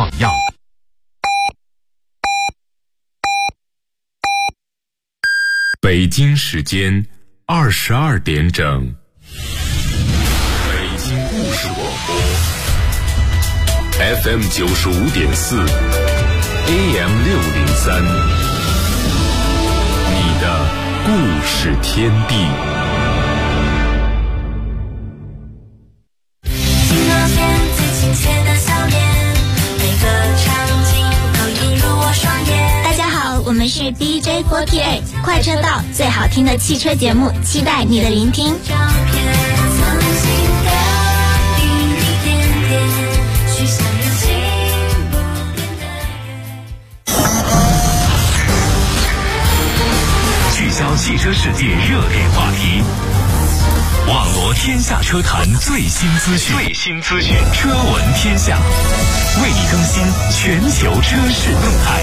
榜样。北京时间22点整，北京故事广播 FM 95.4 AM 603，你的故事天地。 亲切的笑脸，每个场景都映入我双眼。大家好，我们是 DJ48 快车道，最好听的汽车节目，期待你的聆听。 聚焦汽车世界热点话题，网罗天下车坛最新资讯，车闻天下，为你更新全球车市动态。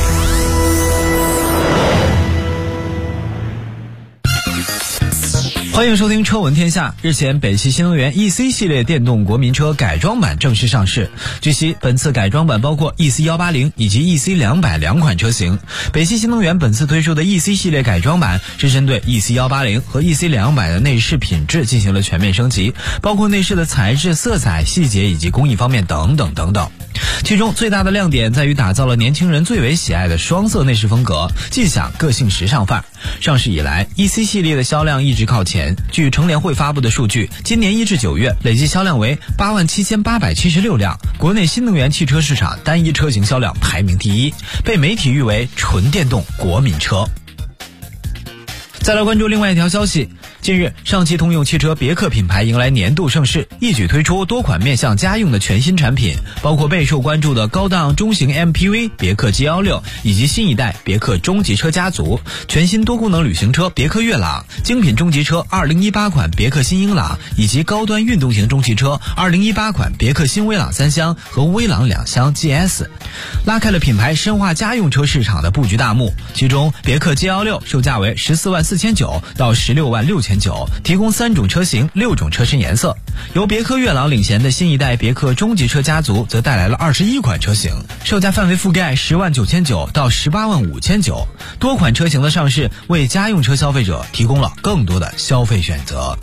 欢迎收听车闻天下。日前，北汽新能源 EC 系列电动国民车改装版正式上市。据悉，本次改装版包括 EC180 以及 EC200 两款车型。北汽新能源本次推出的 EC 系列改装版是针对 EC180 和 EC200 的内饰品质进行了全面升级，包括内饰的材质、色彩、细节以及工艺方面等等等等。其中最大的亮点在于打造了年轻人最为喜爱的双色内饰风格，尽享个性时尚范儿。上市以来 ，EC 系列的销量一直靠前。据乘联会发布的数据，今年1至9月累计销量为87876辆，国内新能源汽车市场单一车型销量排名第一，被媒体誉为纯电动国民车。再来关注另外一条消息。近日，上汽通用汽车别克品牌迎来年度盛世，一举推出多款面向家用的全新产品，包括备受关注的高档中型 MPV 别克 G16，以及新一代别克中级车家族，全新多功能旅行车别克悦朗，精品中级车2018款别克新英朗，以及高端运动型中汽车2018款别克新威朗3厢和威朗2厢 GS， 拉开了品牌深化家用车市场的布局大幕。其中，别克 G16 售价为144900到166000，提供3种车型、6种车身颜色。由别克悦朗领衔的新一代别克中级车家族则带来了21款车型，售价范围覆盖109900到185000，多款车型的上市为家用车消费者提供了更多的消费选择。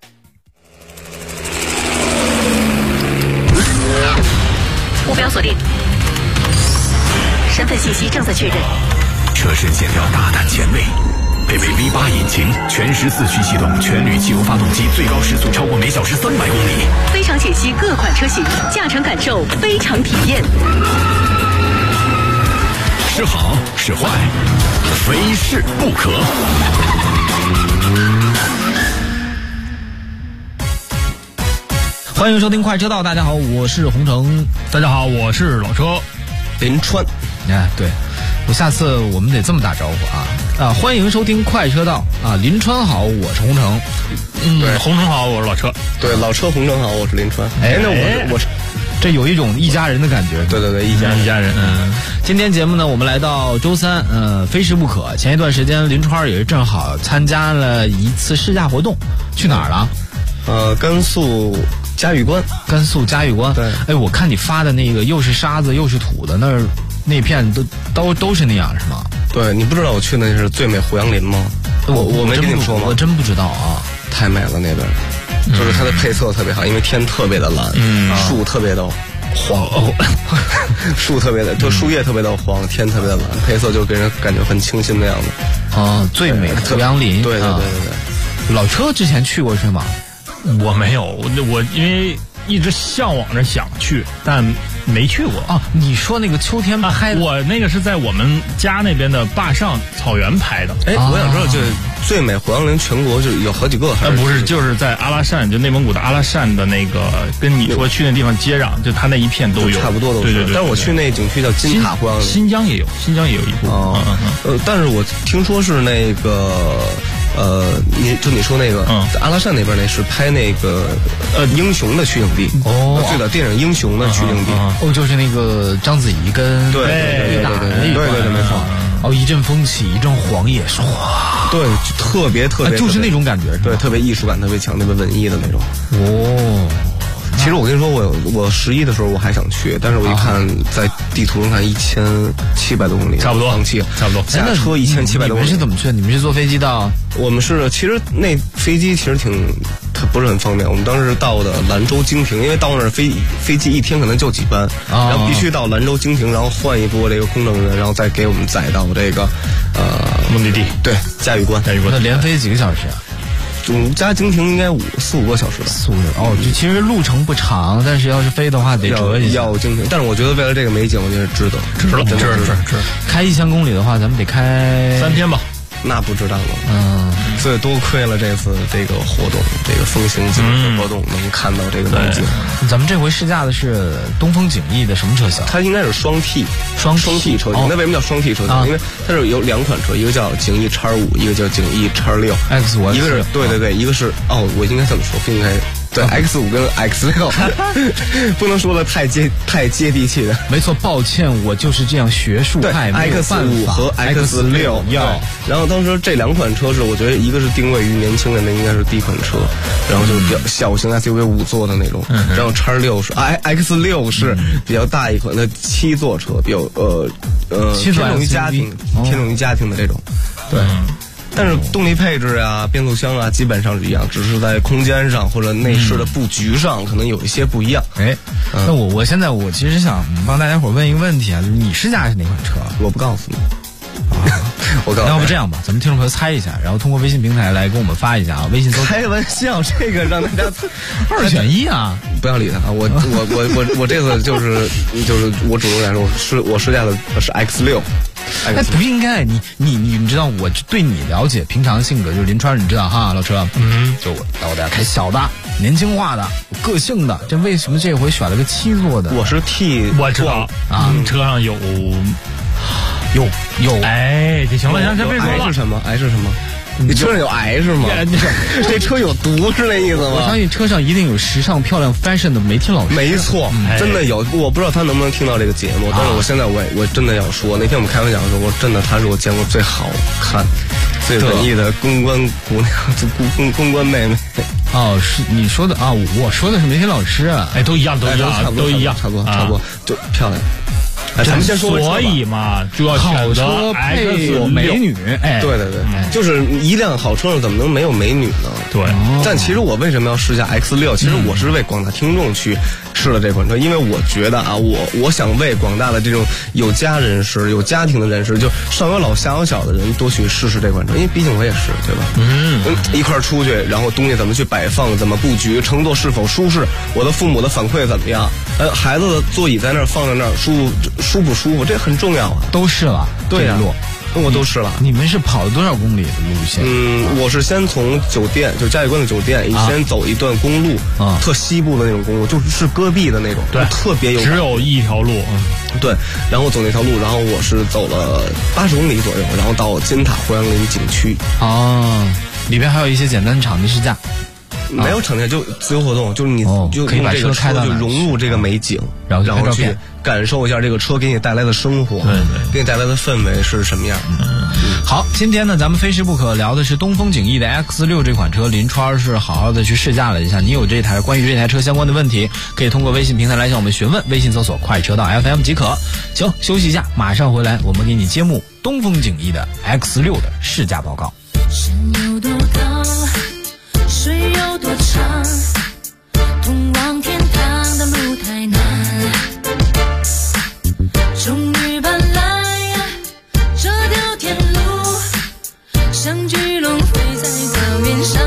目标锁定，身份信息正在确认。 车身线条大胆前卫，配备 V8 引擎，全时4驱系统，全铝汽油发动机，最高时速超过每小时300公里。 非常解析各款车型，驾乘感受非常体验。 是好是坏，非试不可。 欢迎收听快车道，大家好，我是洪城。 大家好，我是老车林川。对，我下次我们得这么打招呼啊！欢迎收听快车道啊！林川好，我是洪城。 对，洪城好，我是老车。 对，老车洪城好，我是林川。那我是， 这有一种一家人的感觉。 对，一家人。 今天节目呢，我们来到周三，非试不可。前一段时间，林川也是正好参加了一次试驾活动，去哪儿了？ 甘肃嘉峪关。 对，我看你发的那个又是沙子又是土的那片都是那样是吗？ 对，你不知道我去那是最美胡杨林吗？我没跟你说吗？ 我真不知道啊， 太美了那边，就是它的配色特别好，因为天特别的蓝，树特别的黄，树特别的就树叶特别的黄，天特别的蓝，配色就给人感觉很清新的样子。 最美胡杨林。 对。 老车之前去过是吗？ 我没有，我因为一直向往着想去，但没去过啊。你说那个秋天拍的， 我那个是在我们家那边的坝上草原拍的。 我想知道，就是最美胡杨林全国就有好几个， 不是，就是在阿拉善，就内蒙古的阿拉善的那个，跟你说去那地方接壤，就它那一片都有， 差不多都是。对。但是我去那景区叫金塔胡杨林， 新疆也有一部。 但是我听说是那个。你说那个，在阿拉善那边那是拍那个英雄的取景地最早电影《英雄》的取景地就是那个章子怡跟对，没错。 一阵风起，一阵黄叶， 对，特别就是那种感觉， 对，特别艺术感特别强，特别文艺的那种。 其实我跟你说，我11的时候我还想去，但是我一看在地图上看1700多公里， 差不多放弃了， 差不多。 下车1700多公里。 你们是怎么去的？你们是坐飞机到？ 我们是其实那飞机其实它不是很方便。我们当时到的兰州京平，因为到那儿飞机一天可能就几班，然后必须到兰州京平，然后换一波这个空乘人员，然后再给我们载到这个目的地。 对，嘉峪关。 那连飞几个小时啊？ 加京平应该4、5个小时吧。 4、5个哦，就其实路程不长，但是要是飞的话得折一下。 要京平，但是我觉得为了这个美景，我觉得值得。 开1000公里的话，咱们得开 3天吧。 那不知道了，所以多亏了这次这个活动，这个风行景的活动，能看到这个美景。 咱们这回试驾的是东风景逸的什么车型？ 它应该是双 T 车型。那为什么叫双 T 车型？因为它是有2款车，一个叫景逸 X5，一个叫景逸 X6。 X5， 一个是对，一个是我应该这么说，不应该。对 X5 跟 X6 不能说的太接地气的。 没错，抱歉，我就是这样学术派。 X5 和 X6 然后当时这2款车是我觉得一个是定位于年轻人的，应该是第一款车，然后就是比较小型 SUV 5座的那种，然后 X6 是X6 是比较大一款的7座车，比较偏重于家庭的这种。对。但是动力配置啊、变速箱啊，基本上是一样，只是在空间上或者内饰的布局上可能有一些不一样。 那我现在其实想帮大家伙问一个问题啊，就是你试驾是哪款车？ 我不告诉你。我告诉你， 要不这样吧，咱们听众朋友猜一下，然后通过微信平台来跟我们发一下啊。微信搜开玩笑，这个让大家 2选1啊！ 不要理他啊！我这次就是我主动来说，我试驾的是 X6。 哎，不应该，你知道我对你了解，平常性格就是林川，你知道哈，老车，就我带大家开小的、年轻化的、有个性的，这为什么这回选了个7座的？ 我是替我知道啊，车上有，哎，这行了，这别说了。 癌是什么？你车上有癌是吗？这车有毒是那意思吗？ 我相信车上一定有时尚漂亮 fashion 的媒体老师。 没错，真的有。我不知道他能不能听到这个节目，但是我现在我真的要说，那天我们开玩笑的时候，我真的她是我见过最好看、最文艺的公关姑娘，公关妹妹。 是你说的啊？我说的是媒体老师啊。 都一样，都一样， 差不多，就漂亮。咱们先说所以嘛，就要选择配美女。 对，就是一辆好车上怎么能没有美女呢？ 对。 但其实我为什么要试驾 X6？其实我是为广大听众去试了这款车，因为我觉得啊，我想为广大的这种有家人士、有家庭的人士，就上有老下有小的人，多去试试这款车，因为毕竟我也是，对吧？一块儿出去，然后东西怎么去摆放，怎么布局，乘坐是否舒适，我的父母的反馈怎么样？孩子的座椅在那儿放在那儿，舒不舒服？这很重要啊。 都试了， 对呀。我都试了。 你们是跑了多少公里的路线？ 我是先从酒店，就嘉峪关的酒店，先走一段公路，特西部的那种公路，就是戈壁的那种， 对， 特别有。 只有一条路， 对。然后走那条路，然后我是走了80公里左右，然后到金塔胡杨林景区。 里边还有一些简单的场地试驾。 没有场地，就自由活动，就是你就可以把车开到就融入这个美景，然后去感受一下这个车给你带来的生活，给你带来的氛围是什么样。 好，今天呢，咱们非试不可聊的是东风景逸的 X6 这款车，林川是好好的去试驾了一下。你有关于这台车相关的问题，可以通过微信平台来向我们询问，微信搜索快车道 FM 即可。行，休息一下，马上回来，我们给你揭幕东风景逸的 X6 的试驾报告。 山有多高，水有多长，通往天堂的路太难，终于搬来这条天路，像巨龙飞在草原上，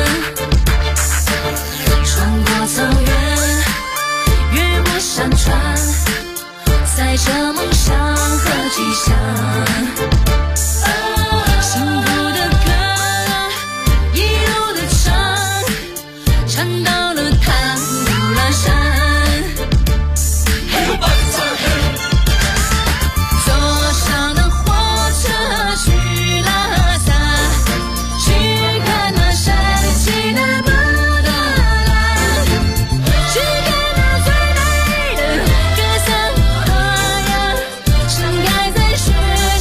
穿过草原，越过山川，载着梦想和吉祥。雪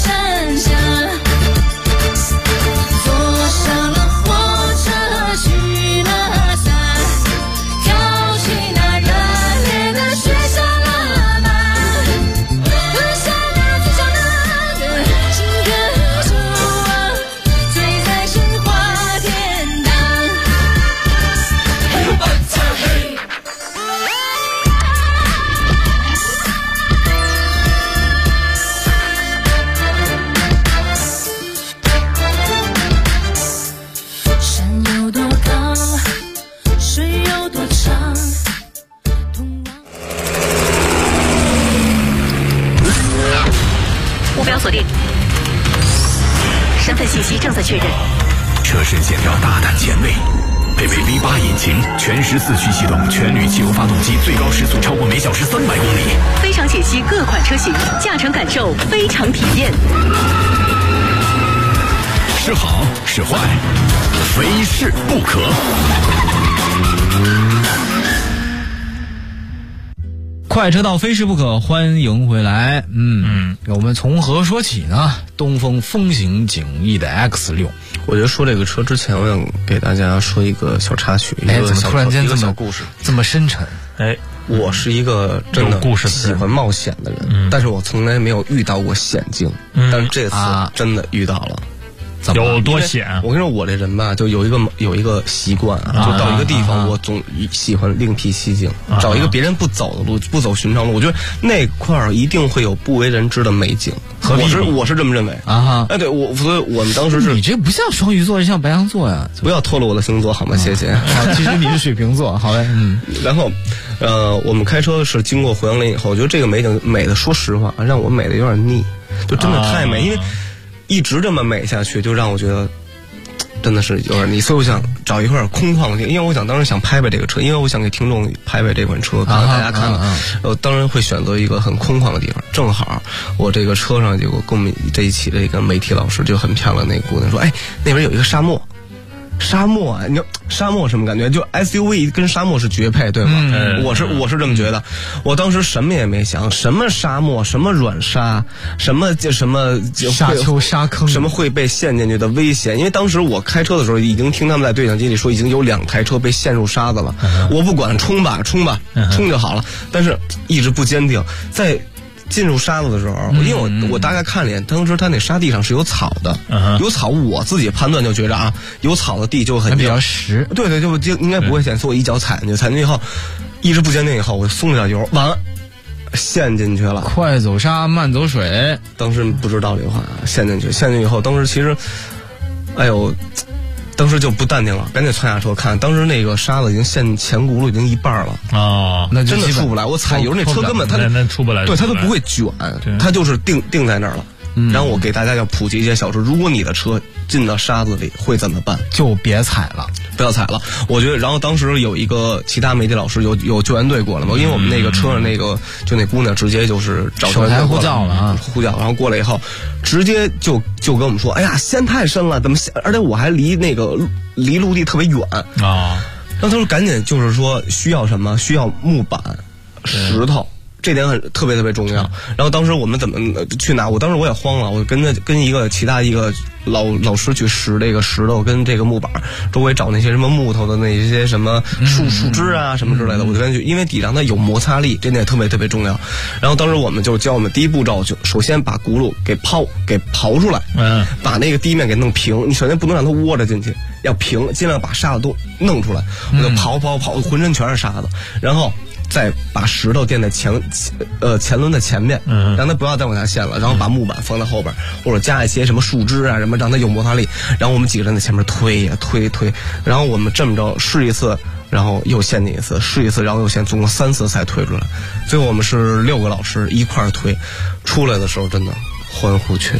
目标锁定，身份信息正在确认。 车身线条大胆前卫，配备 V8 引擎，全时4驱系统，全铝汽油发动机，最高时速超过每小时300公里。 非常解析各款车型，驾乘感受，非常体验。 是好是坏，非试不可。 快车道非试不可，欢迎回来。我们从何说起呢？东风风行景逸的 X6。 我觉得说这个车之前，我想给大家说一个小插曲， 怎么突然间一个小故事， 这么深沉？ 我是一个真的喜欢冒险的人，但是我从来没有遇到过险境，但是这次真的遇到了。 有多险？ 我跟你说，我这人吧，就有一个习惯啊，就到一个地方，我总喜欢另辟蹊径，找一个别人不走的路，不走寻常路。我觉得那块儿一定会有不为人知的美景。我是这么认为啊。对，所以我们当时是你这不像双鱼座，这像白羊座呀。 不要透露我的星座好吗？谢谢。 其实你是水瓶座，好嘞。 然后，我们开车是经过回杨林以后，我觉得这个美景美的，说实话，让我美的有点腻，就真的太美，因为一直这么美下去，就让我觉得真的是有点腻，所以我想找一块空旷的地方，因为我想当时想拍拍这个车，因为我想给听众拍拍这款车，让大家看看。当然会选择一个很空旷的地方。正好我这个车上有跟我们这一起的一个媒体老师，就很漂亮那个姑娘说：“哎，那边有一个沙漠。”沙漠啊，你说沙漠什么感觉？就 SUV 跟沙漠是绝配，对吗？我是这么觉得。我当时什么也没想，什么沙漠，什么软沙，什么沙丘、沙坑， 什么会被陷进去的危险。因为当时我开车的时候，已经听他们在对讲机里说，已经有2台车被陷入沙子了。我不管，冲吧，冲就好了。但是一直不坚定，在进入沙子的时候，因为我大概看了一眼，当时它那沙地上是有草的，有草，我自己判断就觉着啊，有草的地就很比较实， 对，就应该不会险，所以我一脚踩进去以后，一直不坚定，以后我松了点油，完了陷进去了。 快走沙，慢走水。 当时不知道这话，陷进去以后，当时其实，哎呦。当时就不淡定了，赶紧窜下车看，当时那个沙子已经陷前轱辘已经一半了那就真的出不来。我踩油那车根本它出不来， 对，它都不会卷，它就是定在那儿了。然后我给大家要普及一些小事，如果你的车进到沙子里会怎么办？ 就别踩了， 不要踩了。我觉得，然后当时有一个其他媒体老师有救援队过来嘛，因为我们那个车上那个就那姑娘直接就是找手台呼叫了啊， 呼叫，然后过来以后，直接就跟我们说，哎呀，陷太深了，怎么陷？而且我还离陆地特别远啊。然后他说赶紧就是说需要什么？需要木板、石头。这点特别重要。然后当时我们怎么去拿？当时我也慌了，我跟其他一个老师去拾这个石头跟这个木板，周围找那些什么木头的那些什么树枝啊什么之类的，我就跟去，因为底上它有摩擦力，这点特别重要。然后当时我们就教我们第一步骤，就首先把轱辘给刨出来，把那个地面给弄平。你首先不能让它窝着进去，要平，尽量把沙子都弄出来。我就刨，浑身全是沙子，然后再把石头垫在前轮的前面，让它不要再往下陷了，然后把木板放在后边，或者加一些什么树枝啊什么，让它有摩擦力。然后我们几个人在前面推呀推，然后我们这么着试一次，然后又陷进一次，试一次，然后又陷，总共3次才推出来。最后我们是6个老师一块儿推，出来的时候真的欢呼雀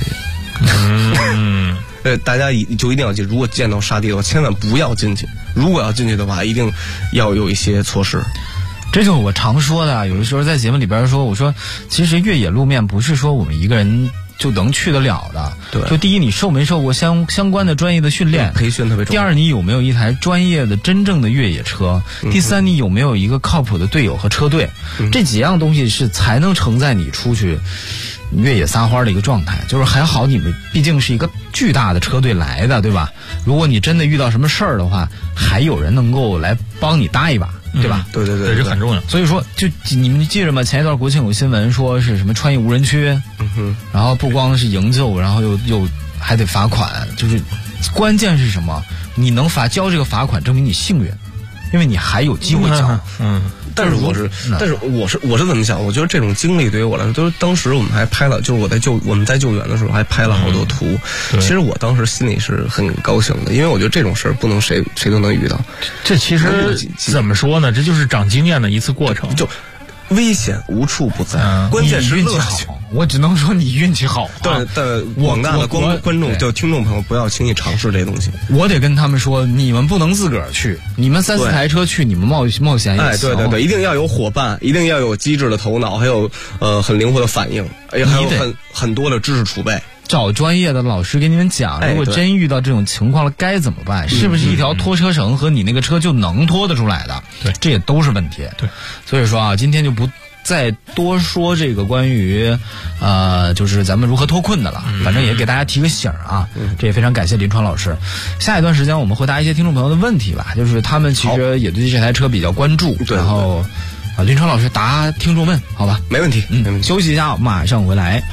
跃。大家就一定要记，如果见到沙地的话，千万不要进去。如果要进去的话，一定要有一些措施。 这就是我常说的，有的时候在节目里边说，我说其实越野路面不是说我们一个人就能去得了的。 对， 就第一，你受没受过相关的专业的训练， 培训特别重要。 第二，你有没有一台专业的真正的越野车？第三，你有没有一个靠谱的队友和车队？这几样东西是才能承载你出去越野撒欢的一个状态。就是还好你们毕竟是一个巨大的车队来的，对吧？如果你真的遇到什么事儿的话，还有人能够来帮你搭一把。对吧？ 对， 这很重要。 所以说，就你们记着吗？前一段国庆有新闻说是什么穿越无人区，然后不光是营救，然后又还得罚款。就是关键是什么？你能交这个罚款，证明你幸运，因为你还有机会交。 但是我是怎么想？我觉得这种经历对于我来说，就是当时我们还拍了，就是我们在救援的时候还拍了好多图。其实我当时心里是很高兴的，因为我觉得这种事儿不能谁都能遇到。 这其实怎么说呢？这就是长经验的一次过程。 就危险无处不在，关键是乐趣。 我只能说你运气好。 但广大的观众就听众朋友不要轻易尝试这东西。 我得跟他们说，你们不能自个儿去，你们3-4台车去，你们冒险也行。 对，一定要有伙伴，一定要有机智的头脑，还有很灵活的反应，还有很多的知识储备。 找专业的老师给你们讲，如果真遇到这种情况了该怎么办？是不是一条拖车绳和你那个车就能拖得出来的？ 对， 这也都是问题。 对， 所以说啊，今天就不再多说这个关于就是咱们如何脱困的了，反正也给大家提个醒啊。这也非常感谢林川老师。下一段时间我们回答一些听众朋友的问题吧，就是他们其实也对这台车比较关注，然后林川老师答听众问，好吧？ 没问题。 休息一下，马上回来。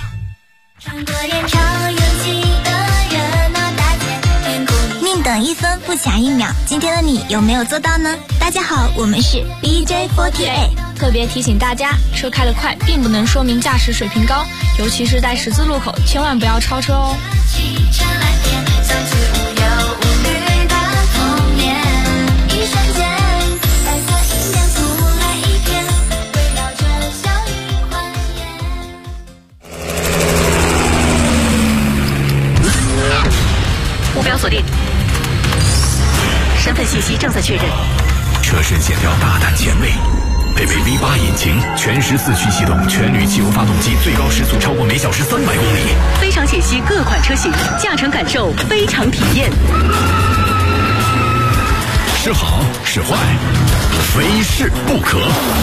宁等1分不抢1秒，今天的你有没有做到呢？大家好，我们是 BJ48， 特别提醒大家，车开得快并不能说明驾驶水平高，尤其是在十字路口，千万不要超车哦。 目标锁定，身份信息正在确认。 车身线条大胆前卫，配备 V8 引擎，全时4驱系统，全铝汽油发动机，最高时速超过每小时300公里。 非常解析各款车型，驾乘感受非常体验。 是好是坏，非试不可。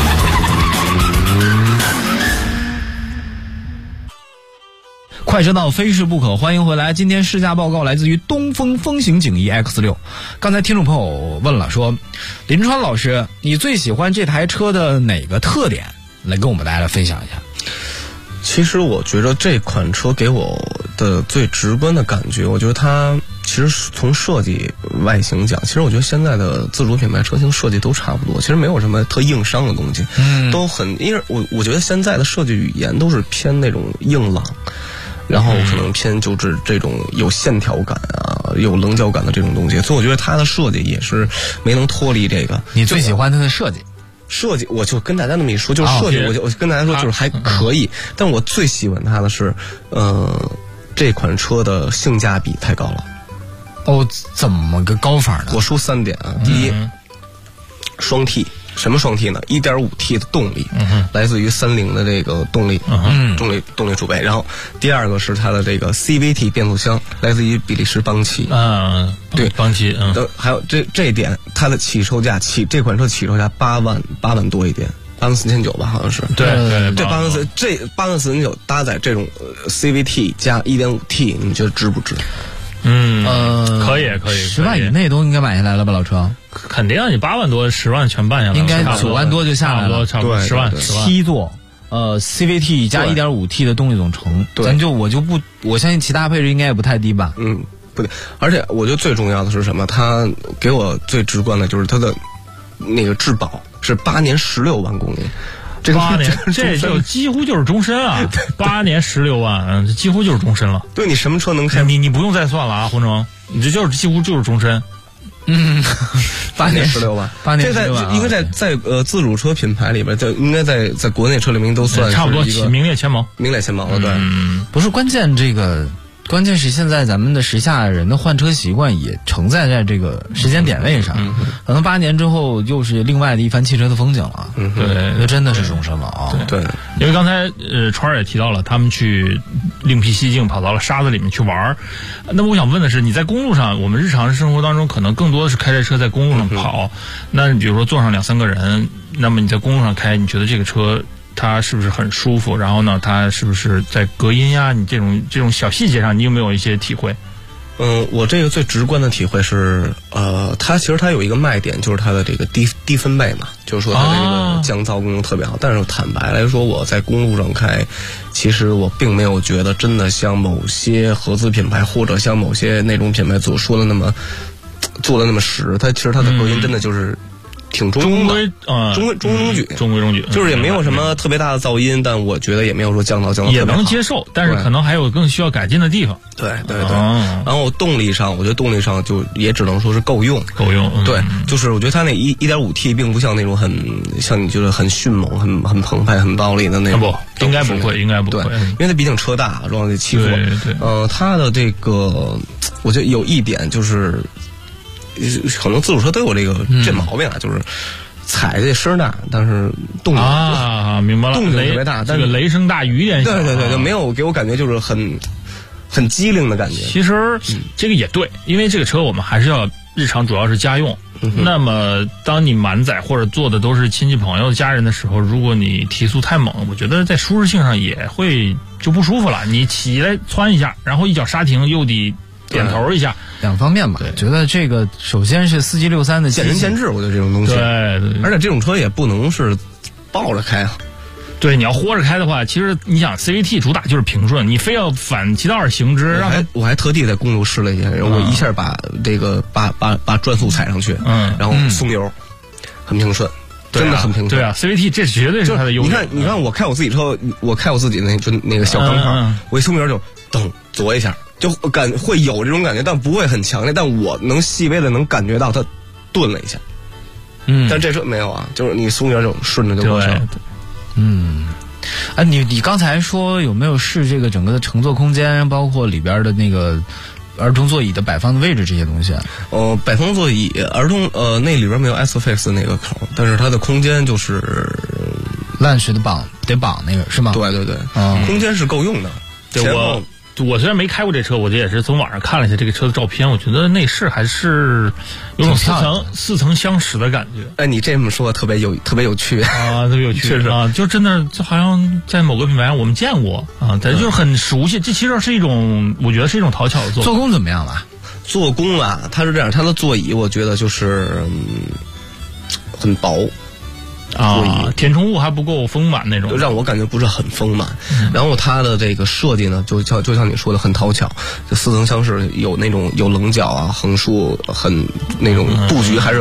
快车道非试不可，欢迎回来。今天试驾报告来自于东风风行景逸 X6。刚才听众朋友问了，说林川老师，你最喜欢这台车的哪个特点？来跟我们大家来分享一下。 其实我觉得这款车给我的最直观的感觉，我觉得它其实从设计外形讲，其实我觉得现在的自主品牌车型设计都差不多，其实没有什么特硬伤的东西，都很，因为我觉得现在的设计语言都是偏那种硬朗，然后可能偏就是这种有线条感啊，有棱角感的这种东西，所以我觉得它的设计也是没能脱离这个。 你最喜欢它的设计？ 我就跟大家那么一说，就是设计，我跟大家说就是还可以，但我最喜欢它的是，这款车的性价比太高了。 哦，怎么个高法呢？ 我说3点啊，第一，双 T。什么双 T 呢？ 1.5T 的动力，来自于30的这个动力储备。然后第二个是它的这个 CVT 变速箱，来自于比利时邦奇。对， 邦奇。 还有这一点，它的起售价这款车起售价8万多一点，84900吧，好像是。 对 8万4900搭载这种CVT 加 1.5T， 你觉得值不值？ 可以 ，10万以内都应该买下来了吧，老车？ 肯定，你8万多，10万全办下来了， 应该9万多就下来了， 差不多10万 ，7座，CVT 加 1.5T 的动力总成，我相信其他配置应该也不太低吧？ 不对，而且我觉得最重要的是什么？它给我最直观的就是它的那个质保是8年16万公里。 8年，这就几乎就是终身啊！8年16万，几乎就是终身了。 对，你什么车能开？ 你不用再算了啊，洪城，你这就是几乎就是终身。 8年16万，8年16万，应该在自主车品牌里边，就应该在国内车里面都算差不多名列前茅了。对， 不是关键是现在咱们的时下人的换车习惯也承载在这个时间点位上，可能8年之后又是另外的一番汽车的风景了。 对， 那真的是终身了啊！ 对， 因为刚才川儿也提到了，他们去另辟蹊径，跑到了沙子里面去玩。那么我想问的是，你在公路上，我们日常生活当中可能更多的是开着车在公路上跑，那你比如说坐上2-3个人，那么你在公路上开，你觉得这个车它是不是很舒服？然后呢，它是不是在隔音呀？你这种小细节上，你有没有一些体会？ 我这个最直观的体会是，它其实它有一个卖点，就是它的这个低分贝嘛，就是说它的这个降噪功能特别好。但是坦白来说，我在公路上开，其实我并没有觉得真的像某些合资品牌或者像某些那种品牌所说的那么做的那么实。它其实它的隔音真的就是挺中规中矩， 中规中矩， 就是也没有什么特别大的噪音，但我觉得也没有说降到也能接受，但是可能还有更需要改进的地方。 对。然后动力上，我觉得动力上就也只能说是够用。对，就是我觉得它那1.5T 并不像那种像你觉得很迅猛、很澎湃、很暴力的那种。 不，应该不会。对， 因为它毕竟车大，然后气座。 对。 它的这个，我觉得有一点就是。可能自主车都有这毛病啊，就是踩这声大，但是动静明白了， 动静特别大，但是雷声大雨点小。 对，就没有给我感觉就是很机灵的感觉。 其实这个也对，因为这个车我们还是要日常主要是家用。那么当你满载或者坐的都是亲戚朋友家人的时候，如果你提速太猛，我觉得在舒适性上也会就不舒服了。你起来窜一下，然后一脚刹停又得点头一下。 两方面吧，觉得这个首先是4763的见仁见智，我觉得这种东西， 对， 而且这种车也不能是抱着开啊。 对，你要豁着开的话，其实你想 CVT 主打就是平顺，你非要反其道而行之， 我还特地在公路试了一下，我一下把这个把转速踩上去，然后松油，很平顺。真的很平顺。 对啊 ，CVT 这绝对是它的优势。 你看，我开我自己车，我开我自己那个小钢炮，我一松油就噔左一下。就会有这种感觉，但不会很强烈，但我能细微的能感觉到它顿了一下。但这车没有啊，就是你松油就顺着就过去了。 你刚才说有没有试这个整个的乘坐空间，包括里边的那个儿童座椅的摆放的位置这些东西？ 摆放座椅儿童那里边没有 ISOFIX 那个口，但是它的空间就是烂式的得绑那个是吗？ 对，空间是够用的。 我虽然没开过这车，我这也是从网上看了一下这个车的照片，我觉得内饰还是有种似曾相识的感觉。 哎，你这么说特别有趣啊，特别有趣，确实啊，就真的就好像在某个品牌上我们见过啊，但就是很熟悉。这其实是一种，我觉得是一种讨巧的做工怎么样了？ 做工啊，它是这样，它的座椅我觉得就是很薄。 填充物还不够丰满那种， 就让我感觉不是很丰满。然后它的这个设计呢，就像你说的很讨巧，就似曾相识，有那种有棱角啊、横竖，很那种布局还是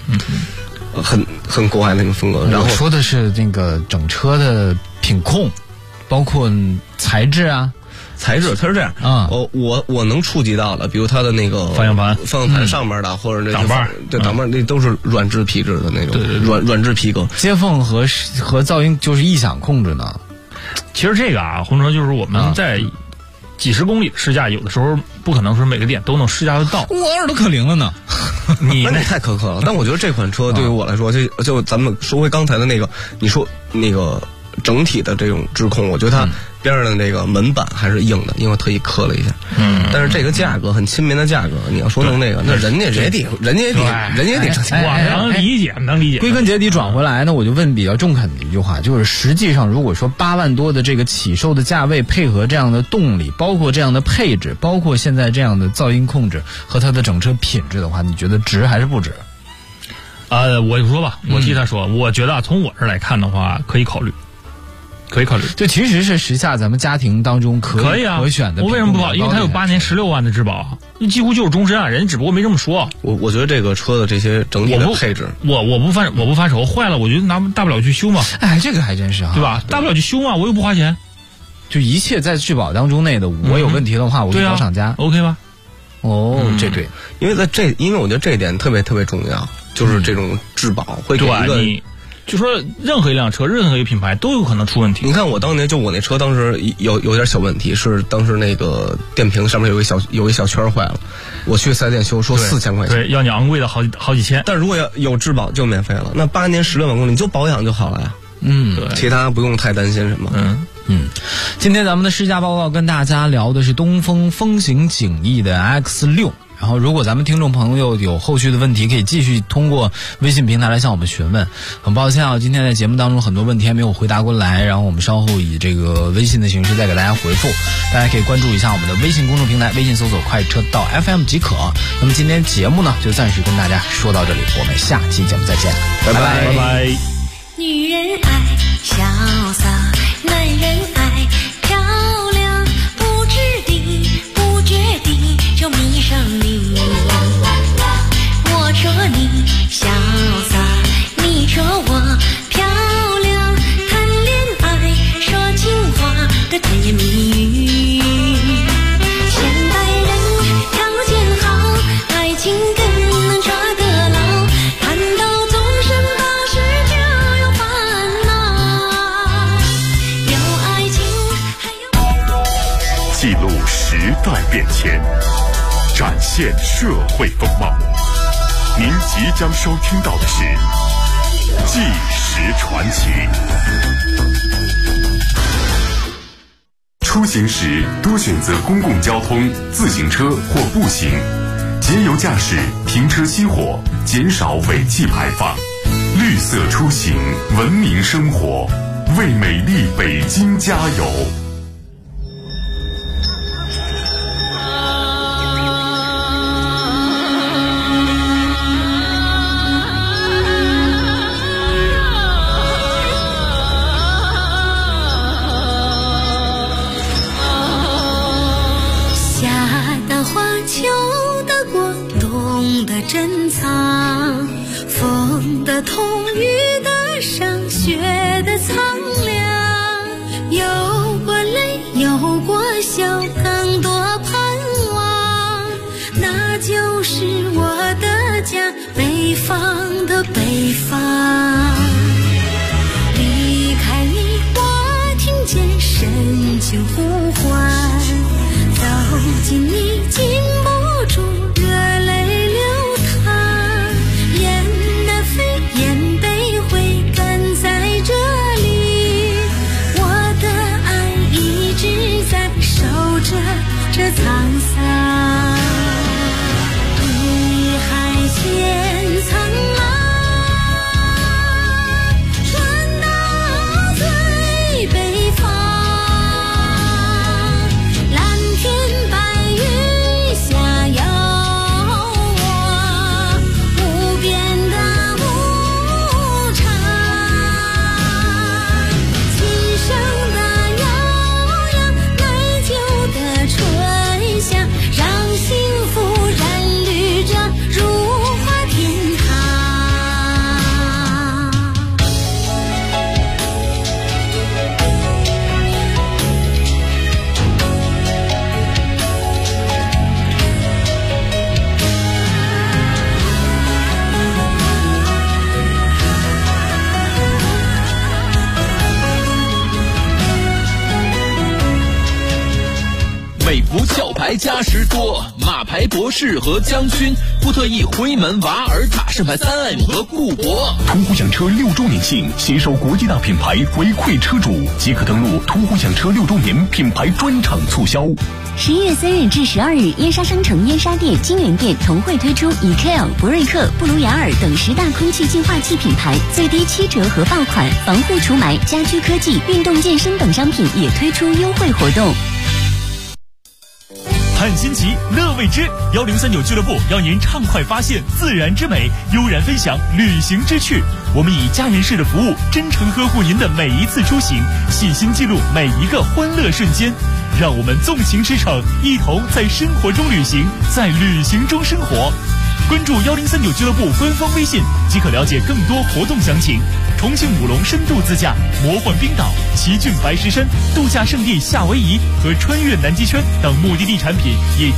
很国外那种风格。然后说的是那个整车的品控，包括材质啊。 材质它是这样啊，我能触及到的，比如它的那个方向盘上面的，或者挡把， 对挡把那都是软质皮质的那种，软质皮革。 接缝和噪音就是异响控制呢。 其实这个啊，红车就是我们在几十公里试驾，有的时候不可能说每个点都能试驾得到。 我耳朵可灵了呢， 你太苛刻了。但我觉得这款车对于我来说，就咱们说回刚才的那个，你说那个整体的这种质控，我觉得它边上的这个门板还是硬的，因为我特意磕了一下。但是这个价格很亲民的价格，你要说弄那个，那人家也得挣钱。 我能理解。 归根结底转回来呢，我就问比较中肯的一句话，就是实际上如果说8万多的这个起售的价位，配合这样的动力，包括这样的配置，包括现在这样的噪音控制和它的整车品质的话，你觉得值还是不值？ 我就说吧，我替他说，我觉得从我这儿来看的话，可以考虑。 这其实是时下咱们家庭当中可选的。 我为什么不好？因为它有8年16万的质保，几乎就是终身啊！人只不过没这么说。 我觉得这个车的这些整体的配置， 我不翻手，坏了我觉得大不了去修嘛。 哎，这个还真是啊， 对吧？大不了去修嘛，我又不花钱。 就一切在质保当中内的，我有问题的话，我就找厂家。 OK 吧？ 这对， 因为我觉得这一点特别特别重要，就是这种质保会给一个。 就说任何一辆车，任何一个品牌都有可能出问题。 你看我当年我那车当时有点小问题，是当时那个电瓶上面有一小圈坏了，我去4S店修，说4000块钱， 对，要你昂贵的好几千。 但如果要有质保就免费了，那8年16万公里你就保养就好了呀。 对， 其他不用太担心什么。 今天咱们的试驾报告跟大家聊的是东风风行景逸的 X6。然后如果咱们听众朋友有后续的问题，可以继续通过微信平台来向我们询问。很抱歉啊，今天在节目当中很多问题还没有回答过来，然后我们稍后以这个微信的形式再给大家回复。大家可以关注一下我们的微信公众平台，微信搜索快车道 FM 即可。那么今天节目呢就暂时跟大家说到这里，我们下期节目再见， 拜拜。 女人爱潇洒，男人爱漂亮，不知地不觉地就迷上你。我说你潇洒记录时代变迁，展现社会风貌。您即将收听到的是《纪实传奇》。出行时多选择公共交通、自行车或步行，节油驾驶，停车熄火，减少尾气排放。绿色出行，文明生活，为美丽北京加油！ 珍藏，风的痛，雨的伤，雪的苍凉，有过泪，有过笑，更多盼望，那就是我的家，北方的北方。离开你，我听见深情呼唤，走进你，禁不住热泪。这沧桑，你海线苍茫，传到最北方，蓝天白云下有我无边的牧场，琴声的悠扬，美酒的醇。让幸福染绿着如花天美孚壳牌加时多，马牌博士和将军，福特 E 辉门瓦尔塔，盛牌3M 和固铂。 途虎养车6周年庆，携手国际大品牌回馈车主，即可登录途虎养车6周年品牌专场促销。 11月3日至12日，燕莎商城、燕莎店、金源店同会推出以 K.L、博瑞克、布鲁雅尔等10大空气净化器品牌最低7折和爆款，防护除霾、家居科技、运动健身等商品也推出优惠活动。 看新奇，乐未知，1039俱乐部邀您畅快发现自然之美，悠然分享旅行之趣。我们以家人式的服务，真诚呵护您的每一次出行，细心记录每一个欢乐瞬间。让我们纵情驰骋，一同在生活中旅行，在旅行中生活。关注1039俱乐部官方微信，即可了解更多活动详情。重庆武隆深度自驾、魔幻冰岛、奇骏白石山、度假胜地夏威夷和穿越南极圈等目的地产品也